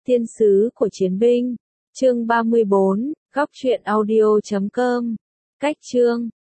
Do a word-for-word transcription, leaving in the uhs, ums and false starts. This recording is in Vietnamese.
Tiên sứ của chiến binh. Chương ba mươi bốn, góc truyện audio chấm com. Cách chương